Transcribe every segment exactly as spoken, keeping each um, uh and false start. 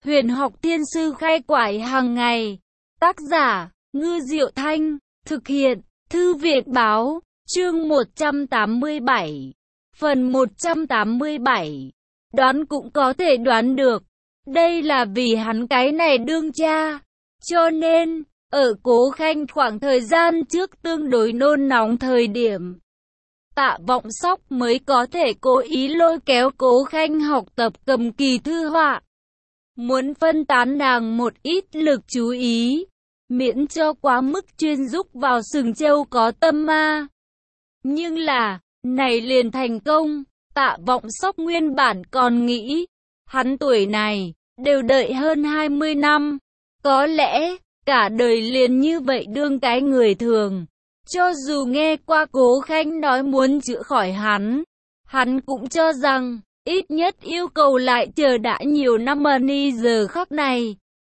Huyền học thiên sư khai quải hàng ngày. Tác giả, Ngư Diệu Thanh. Thực hiện, Thư viện Báo. Chương một trăm tám mươi bảy. Phần một trăm tám mươi bảy. Đoán cũng có thể đoán được. Đây là vì hắn cái này đương cha. Cho nên, ở Cố Khanh khoảng thời gian trước tương đối nôn nóng thời điểm, Tạ Vọng Sóc mới có thể cố ý lôi kéo Cố Khanh học tập cầm kỳ thư họa. Muốn phân tán nàng một ít lực chú ý, miễn cho quá mức chuyên giúp vào sừng trâu có tâm ma. Nhưng là, này liền thành công. Tạ Vọng Sóc nguyên bản còn nghĩ, hắn tuổi này, đều đợi hơn hai mươi năm. Có lẽ, cả đời liền như vậy đương cái người thường. Cho dù nghe qua Cố Khanh nói muốn chữa khỏi hắn, hắn cũng cho rằng, ít nhất yêu cầu lại chờ đã nhiều năm mà ni giờ khắc này.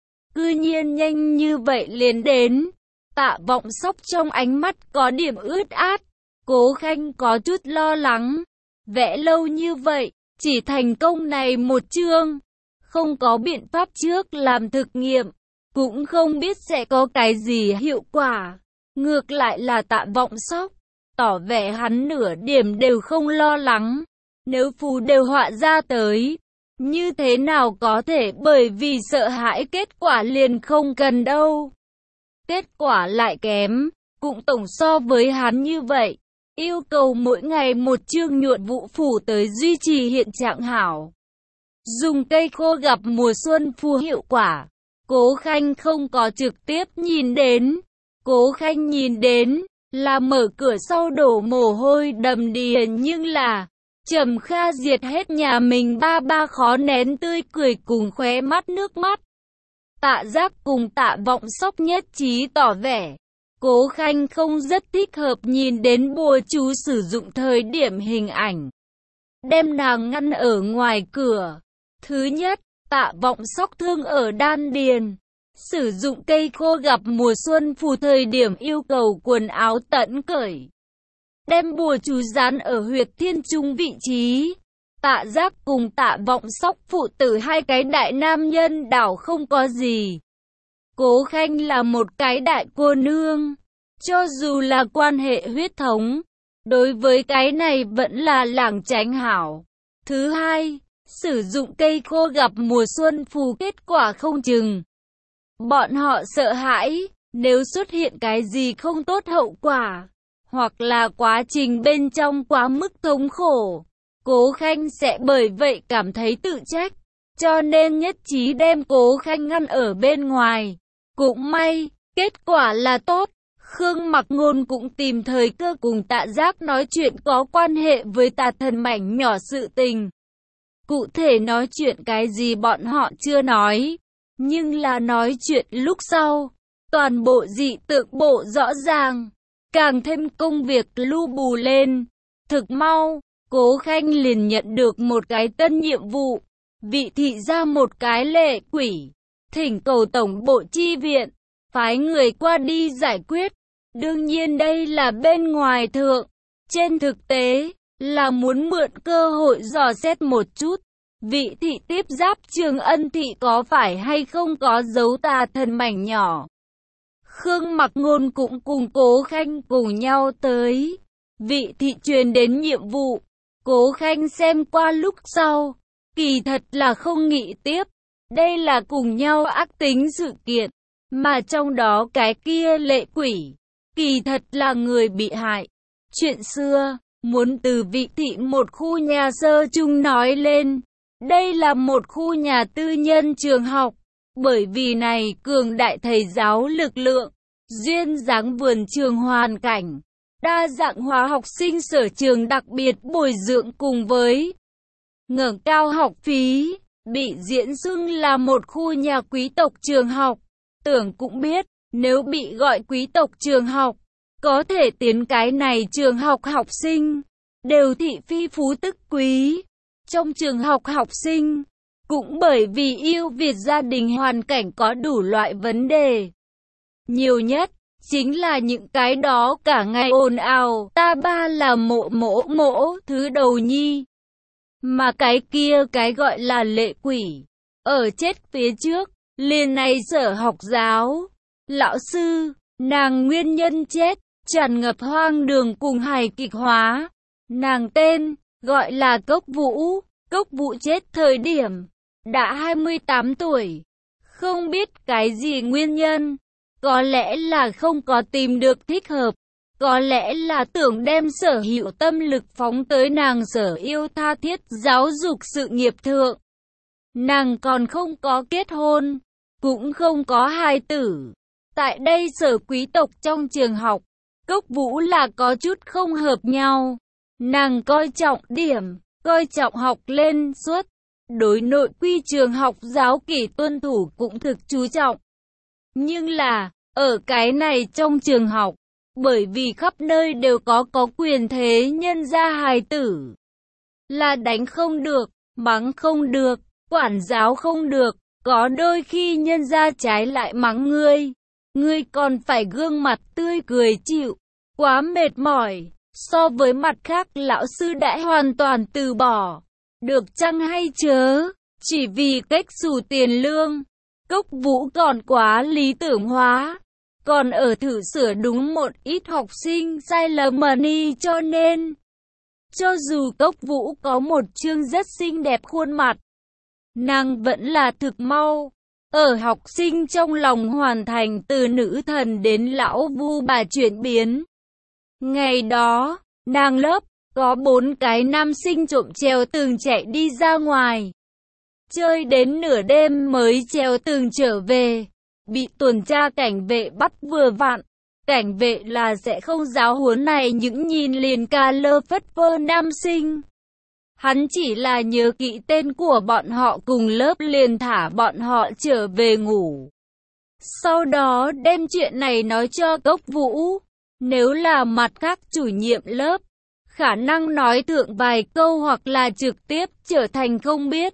Cư nhiên nhanh như vậy liền đến. Tạ Vọng Sóc trong ánh mắt có điểm ướt át. Cố Khanh có chút lo lắng. Vẽ lâu như vậy, chỉ thành công này một chương. Không có biện pháp trước làm thực nghiệm, cũng không biết sẽ có cái gì hiệu quả. Ngược lại là Tạ Vọng Sóc, tỏ vẻ hắn nửa điểm đều không lo lắng. Nếu phù đều họa ra tới, như thế nào có thể bởi vì sợ hãi kết quả liền không cần đâu. Kết quả lại kém, cũng tổng so với hắn như vậy. Yêu cầu mỗi ngày một chương nhuận vụ phủ tới duy trì hiện trạng hảo. Dùng cây khô gặp mùa xuân phù hiệu quả. Cố Khanh không có trực tiếp nhìn đến. Cố Khanh nhìn đến là mở cửa sau đổ mồ hôi đầm đìa, nhưng là Trầm Kha diệt hết nhà mình ba ba khó nén tươi cười cùng khóe mắt nước mắt. Tạ Giác cùng Tạ Vọng Sóc nhất trí tỏ vẻ Cố Khanh không rất thích hợp nhìn đến bùa chú sử dụng thời điểm hình ảnh, đem nàng ngăn ở ngoài cửa. Thứ nhất, Tạ Vọng Sóc thương ở đan điền, sử dụng cây khô gặp mùa xuân phù thời điểm yêu cầu quần áo tận cởi, đem bùa chú dán ở huyệt thiên trung vị trí. Tạ Giác cùng Tạ Vọng Sóc phụ tử hai cái đại nam nhân đảo không có gì. Cố Khanh là một cái đại cô nương, cho dù là quan hệ huyết thống, đối với cái này vẫn là lảng tránh hảo. Thứ hai, sử dụng cây khô gặp mùa xuân phù kết quả không chừng. Bọn họ sợ hãi, nếu xuất hiện cái gì không tốt hậu quả, hoặc là quá trình bên trong quá mức thống khổ, Cố Khanh sẽ bởi vậy cảm thấy tự trách, cho nên nhất trí đem Cố Khanh ngăn ở bên ngoài. Cũng may, kết quả là tốt. Khương Mặc Ngôn cũng tìm thời cơ cùng Tạ Giác nói chuyện có quan hệ với tà thần mảnh nhỏ sự tình. Cụ thể nói chuyện cái gì bọn họ chưa nói, nhưng là nói chuyện lúc sau, toàn bộ dị tượng bộ rõ ràng, càng thêm công việc lu bù lên. Thực mau, Cố Khanh liền nhận được một cái tân nhiệm vụ, vị thị ra một cái lệ quỷ, thỉnh cầu tổng bộ chi viện, phái người qua đi giải quyết. Đương nhiên đây là bên ngoài thượng, trên thực tế là muốn mượn cơ hội dò xét một chút, vị thị tiếp giáp Trường Ân thị có phải hay không có dấu tà thần mảnh nhỏ. Khương Mặc Ngôn cũng cùng Cố Khanh cùng nhau tới. Vị thị truyền đến nhiệm vụ, Cố Khanh xem qua lúc sau, kỳ thật là không nghĩ tiếp. Đây là cùng nhau ác tính sự kiện, mà trong đó cái kia lệ quỷ, kỳ thật là người bị hại. Chuyện xưa, muốn từ vị thị một khu nhà sơ chung nói lên. Đây là một khu nhà tư nhân trường học, bởi vì này cường đại thầy giáo lực lượng, duyên dáng vườn trường hoàn cảnh, đa dạng hóa học sinh sở trường đặc biệt bồi dưỡng cùng với ngẩng cao học phí, bị diễn xưng là một khu nhà quý tộc trường học. Tưởng cũng biết, nếu bị gọi quý tộc trường học, có thể tiến cái này trường học học sinh, đều thị phi phú tức quý. Trong trường học học sinh, cũng bởi vì yêu Việt gia đình hoàn cảnh có đủ loại vấn đề. Nhiều nhất, chính là những cái đó cả ngày ồn ào, ta ba là mộ mỗ mỗ, thứ đầu nhi. Mà cái kia cái gọi là lệ quỷ, ở chết phía trước, liền này sở học giáo. Lão sư, nàng nguyên nhân chết, tràn ngập hoang đường cùng hài kịch hóa. Nàng tên, gọi là Cốc Vũ. Cốc Vũ chết thời điểm, đã hai mươi tám tuổi. Không biết cái gì nguyên nhân. Có lẽ là không có tìm được thích hợp. Có lẽ là tưởng đem sở hữu tâm lực phóng tới nàng sở yêu tha thiết giáo dục sự nghiệp thượng. Nàng còn không có kết hôn, cũng không có hài tử. Tại đây sở quý tộc trong trường học, Cốc Vũ là có chút không hợp nhau. Nàng coi trọng điểm, coi trọng học lên suốt. Đối nội quy trường học giáo kỷ tuân thủ cũng thực chú trọng. Nhưng là, ở cái này trong trường học, bởi vì khắp nơi đều có có quyền thế nhân gia hài tử. Là đánh không được, mắng không được, quản giáo không được, có đôi khi nhân gia trái lại mắng ngươi. Ngươi còn phải gương mặt tươi cười chịu, quá mệt mỏi. So với mặt khác lão sư đã hoàn toàn từ bỏ. Được chăng hay chớ, chỉ vì cách xù tiền lương. Cốc Vũ còn quá lý tưởng hóa. Còn ở thử sửa đúng một ít học sinh sai lầm đi cho nên. Cho dù Cốc Vũ có một chương rất xinh đẹp khuôn mặt, nàng vẫn là thực mau. Ở học sinh trong lòng hoàn thành từ nữ thần đến lão vu bà chuyển biến. Ngày đó, nàng lớp, có bốn cái nam sinh trộm trèo tường chạy đi ra ngoài. Chơi đến nửa đêm mới trèo tường trở về. Bị tuần tra cảnh vệ bắt vừa vặn. Cảnh vệ là sẽ không giáo huấn này những nhìn liền ca lơ phất phơ nam sinh. Hắn chỉ là nhớ kỹ tên của bọn họ cùng lớp liền thả bọn họ trở về ngủ. Sau đó đem chuyện này nói cho Cốc Vũ. Nếu là mặt khác chủ nhiệm lớp, khả năng nói thượng vài câu hoặc là trực tiếp trở thành không biết.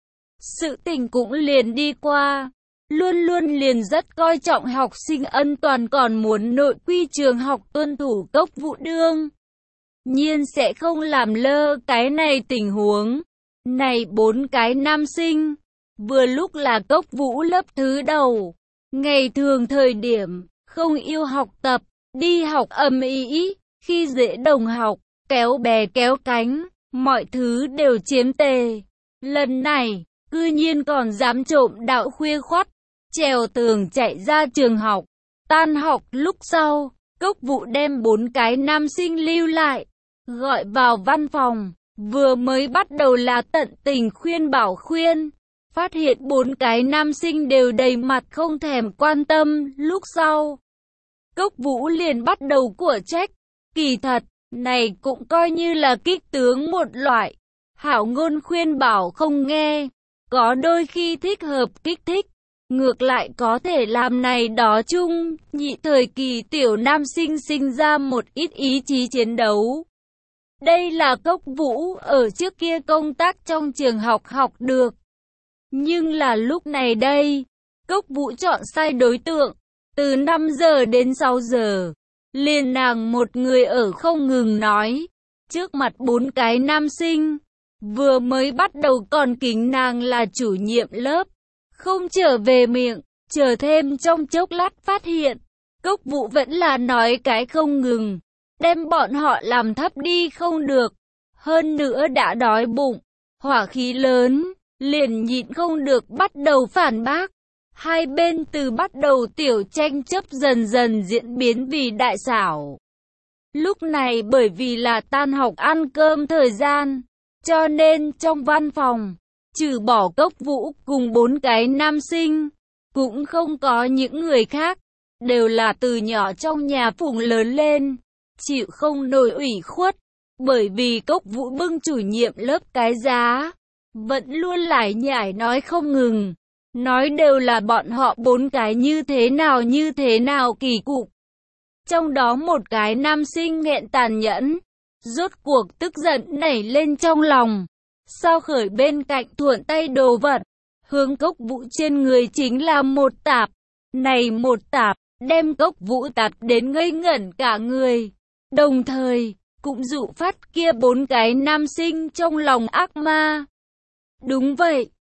Sự tình cũng liền đi qua. Luôn luôn liền rất coi trọng học sinh an toàn còn muốn nội quy trường học tuân thủ. Cốc Vũ đương nhiên sẽ không làm lơ cái này tình huống. Này bốn cái nam sinh, vừa lúc là Cốc Vũ lớp thứ đầu. Ngày thường thời điểm, không yêu học tập, đi học ầm ĩ, khi dễ đồng học, kéo bè kéo cánh, mọi thứ đều chiếm tề. Lần này, cư nhiên còn dám trộm đạo khuya khoắt, trèo tường chạy ra trường học. Tan học lúc sau, Cốc Vũ đem bốn cái nam sinh lưu lại, gọi vào văn phòng, vừa mới bắt đầu là tận tình khuyên bảo khuyên. Phát hiện bốn cái nam sinh đều đầy mặt không thèm quan tâm, lúc sau. Cốc Vũ liền bắt đầu của trách, kỳ thật, này cũng coi như là kích tướng một loại. Hảo ngôn khuyên bảo không nghe, có đôi khi thích hợp kích thích, ngược lại có thể làm này đó chung, nhị thời kỳ tiểu nam sinh sinh ra một ít ý chí chiến đấu. Đây là Cốc Vũ ở trước kia công tác trong trường học học được. Nhưng là lúc này đây, Cốc Vũ chọn sai đối tượng, từ năm giờ đến sáu giờ, liền nàng một người ở không ngừng nói, trước mặt bốn cái nam sinh, vừa mới bắt đầu còn kính nàng là chủ nhiệm lớp, không trở về miệng, chờ thêm trong chốc lát phát hiện, Cốc Vũ vẫn là nói cái không ngừng, đem bọn họ làm thấp đi không được, hơn nữa đã đói bụng, hỏa khí lớn, liền nhịn không được bắt đầu phản bác. Hai bên từ bắt đầu tiểu tranh chấp dần dần diễn biến vì đại xảo. Lúc này bởi vì là tan học ăn cơm thời gian, cho nên trong văn phòng, trừ bỏ Cốc Vũ cùng bốn cái nam sinh, cũng không có những người khác, đều là từ nhỏ trong nhà phụng lớn lên, chịu không nổi ủy khuất, bởi vì Cốc Vũ bưng chủ nhiệm lớp cái giá, vẫn luôn lải nhải nói không ngừng. Nói đều là bọn họ bốn cái như thế nào như thế nào kỳ cục. Trong đó một cái nam sinh nghẹn tàn nhẫn, rốt cuộc tức giận nảy lên trong lòng. Sao khởi bên cạnh thuận tay đồ vật, hướng Cốc Vũ trên người chính là một tạp. Này một tạp, đem Cốc Vũ tạp đến ngây ngẩn cả người. Đồng thời, cũng dụ phát kia bốn cái nam sinh trong lòng ác ma. Đúng vậy.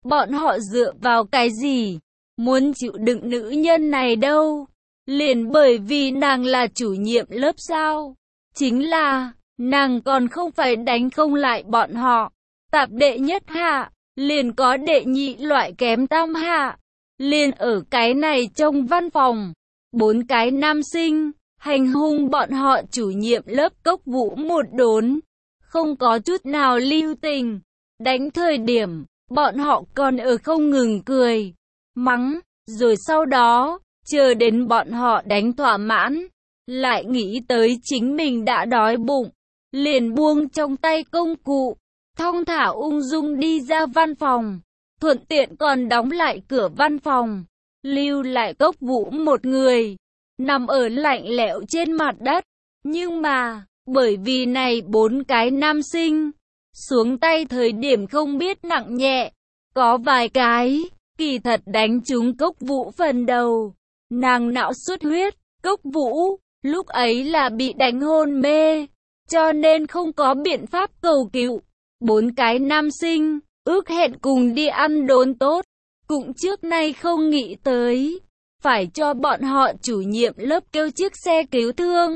Bọn họ dựa vào cái gì muốn chịu đựng nữ nhân này đâu? Liền bởi vì nàng là chủ nhiệm lớp sao? Chính là, nàng còn không phải đánh không lại bọn họ. Tạp đệ nhất hạ, liền có đệ nhị loại kém tam hạ. Liền ở cái này trong văn phòng, bốn cái nam sinh, hành hung bọn họ chủ nhiệm lớp Cốc Vũ một đốn. Không có chút nào lưu tình. Đánh thời điểm, bọn họ còn ở không ngừng cười, mắng, rồi sau đó, chờ đến bọn họ đánh thỏa mãn, lại nghĩ tới chính mình đã đói bụng, liền buông trong tay công cụ, thong thả ung dung đi ra văn phòng, thuận tiện còn đóng lại cửa văn phòng, lưu lại Cốc Vũ một người, nằm ở lạnh lẽo trên mặt đất. Nhưng mà, bởi vì này bốn cái nam sinh, xuống tay thời điểm không biết nặng nhẹ, có vài cái, kỳ thật đánh trúng Cốc Vũ phần đầu, nàng não xuất huyết. Cốc Vũ, lúc ấy là bị đánh hôn mê, cho nên không có biện pháp cầu cứu. Bốn cái nam sinh, ước hẹn cùng đi ăn đốn tốt, cũng trước nay không nghĩ tới, phải cho bọn họ chủ nhiệm lớp kêu chiếc xe cứu thương.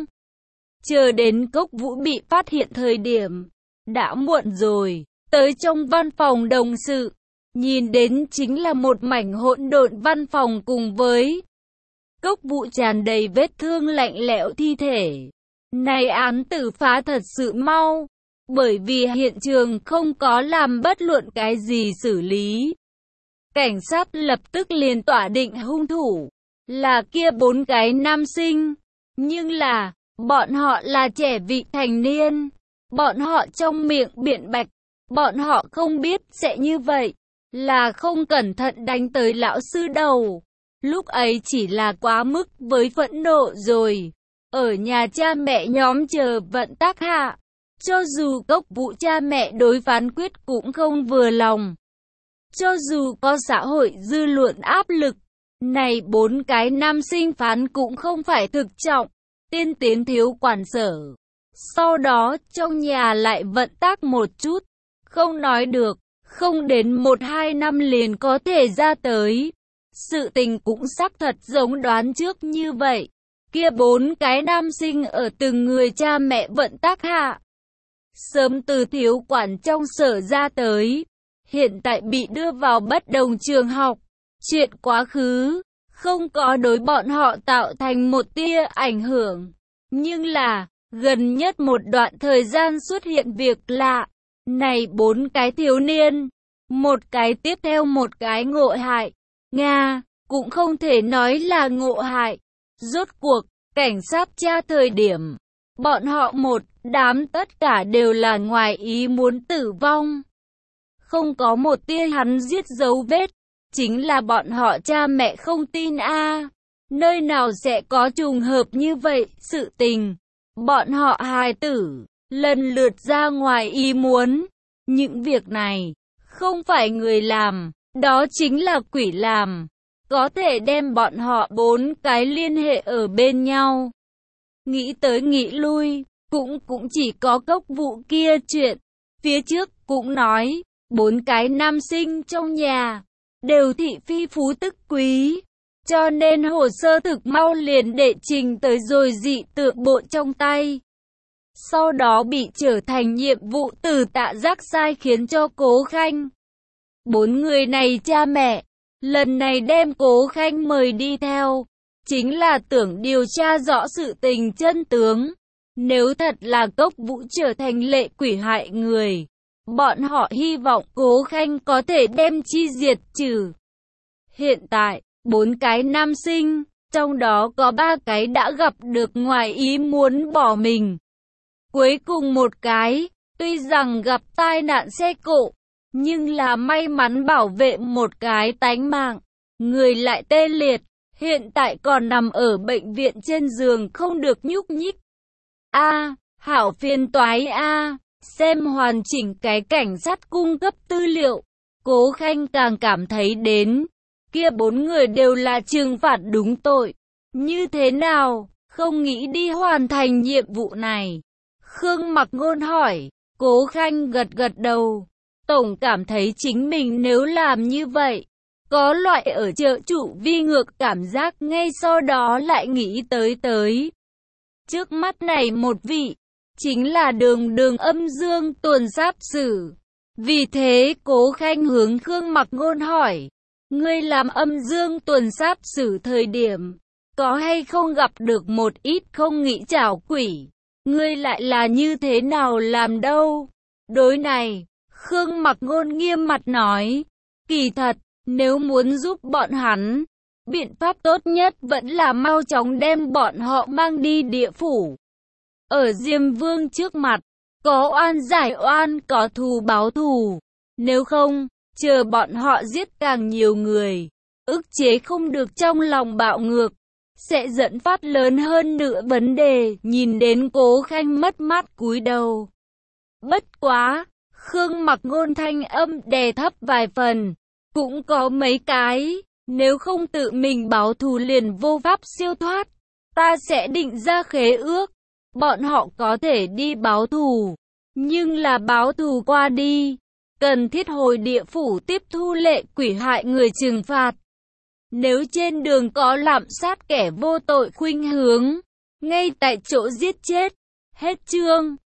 Chờ đến Cốc Vũ bị phát hiện thời điểm, đã muộn rồi, tới trong văn phòng đồng sự, nhìn đến chính là một mảnh hỗn độn văn phòng cùng với Cốc Vũ tràn đầy vết thương lạnh lẽo thi thể. Này án tử phá thật sự mau, bởi vì hiện trường không có làm bất luận cái gì xử lý. Cảnh sát lập tức liền tỏa định hung thủ, là kia bốn cái nam sinh, nhưng là, bọn họ là trẻ vị thành niên. Bọn họ trong miệng biện bạch, bọn họ không biết sẽ như vậy, là không cẩn thận đánh tới lão sư đầu. Lúc ấy chỉ là quá mức với phẫn nộ rồi. Ở nhà cha mẹ nhóm chờ vận tắc hạ, cho dù Cốc Vũ cha mẹ đối phán quyết cũng không vừa lòng. Cho dù có xã hội dư luận áp lực, này bốn cái nam sinh phán cũng không phải thực trọng, tiên tiến thiếu quản sở. Sau đó trong nhà lại vận tác một chút, không nói được, không đến một hai năm liền có thể ra tới. Sự tình cũng xác thật giống đoán trước như vậy. Kia bốn cái nam sinh ở từng người cha mẹ vận tác hạ, sớm từ thiếu quản trong sở ra tới, hiện tại bị đưa vào bất đồng trường học. Chuyện quá khứ, không có đối bọn họ tạo thành một tia ảnh hưởng. Nhưng là, gần nhất một đoạn thời gian xuất hiện việc lạ. Này bốn cái thiếu niên, một cái tiếp theo một cái ngộ hại. Nga, cũng không thể nói là ngộ hại. Rốt cuộc, cảnh sát tra thời điểm, bọn họ một đám tất cả đều là ngoài ý muốn tử vong. Không có một tia hắn giết dấu vết, chính là bọn họ cha mẹ không tin a. Nơi nào sẽ có trùng hợp như vậy, sự tình. Bọn họ hài tử, lần lượt ra ngoài ý muốn. Những việc này, không phải người làm, đó chính là quỷ làm. Có thể đem bọn họ bốn cái liên hệ ở bên nhau. Nghĩ tới nghĩ lui, cũng cũng chỉ có Cốc Vũ kia chuyện. Phía trước cũng nói, bốn cái nam sinh trong nhà, đều thị phi phú tức quý. Cho nên hồ sơ thực mau liền đệ trình tới rồi dị tượng bộ trong tay. Sau đó bị trở thành nhiệm vụ từ Tạ Giác sai khiến cho Cố Khanh. Bốn người này cha mẹ, lần này đem Cố Khanh mời đi theo, chính là tưởng điều tra rõ sự tình chân tướng. Nếu thật là Cốc Vũ trở thành lệ quỷ hại người, bọn họ hy vọng Cố Khanh có thể đem chi diệt trừ. Hiện tại, bốn cái nam sinh, trong đó có ba cái đã gặp được ngoài ý muốn bỏ mình. Cuối cùng một cái, tuy rằng gặp tai nạn xe cộ, nhưng là may mắn bảo vệ một cái tánh mạng. Người lại tê liệt, hiện tại còn nằm ở bệnh viện trên giường không được nhúc nhích. A, hảo phiền toái a, xem hoàn chỉnh cái cảnh sát cung cấp tư liệu. Cố Khanh càng cảm thấy đến, kia bốn người đều là trừng phạt đúng tội. Như thế nào, không nghĩ đi hoàn thành nhiệm vụ này? Khương Mặc Ngôn hỏi. Cố Khanh gật gật đầu. Tổng cảm thấy chính mình nếu làm như vậy, có loại ở trợ trụ vi ngược cảm giác ngay sau đó lại nghĩ tới tới. Trước mắt này một vị, chính là đường đường âm dương tuần sát sử. Vì thế Cố Khanh hướng Khương Mặc Ngôn hỏi, ngươi làm âm dương tuần sát sử thời điểm, có hay không gặp được một ít không nghĩ trảo quỷ, ngươi lại là như thế nào làm đâu? Đối này, Khương Mặc Ngôn nghiêm mặt nói, kỳ thật, nếu muốn giúp bọn hắn, biện pháp tốt nhất vẫn là mau chóng đem bọn họ mang đi địa phủ. Ở Diêm Vương trước mặt, có oan giải oan, có thù báo thù. Nếu không, chờ bọn họ giết càng nhiều người, ức chế không được trong lòng bạo ngược, sẽ dẫn phát lớn hơn nữa vấn đề. Nhìn đến Cố Khanh mất mát cúi đầu. Bất quá, Khương Mặc Ngôn thanh âm đè thấp vài phần, cũng có mấy cái, nếu không tự mình báo thù liền vô pháp siêu thoát, ta sẽ định ra khế ước, bọn họ có thể đi báo thù, nhưng là báo thù qua đi, cần thiết hồi địa phủ tiếp thu lệ quỷ hại người trừng phạt. Nếu trên đường có lạm sát kẻ vô tội khuynh hướng, ngay tại chỗ giết chết. Hết chương.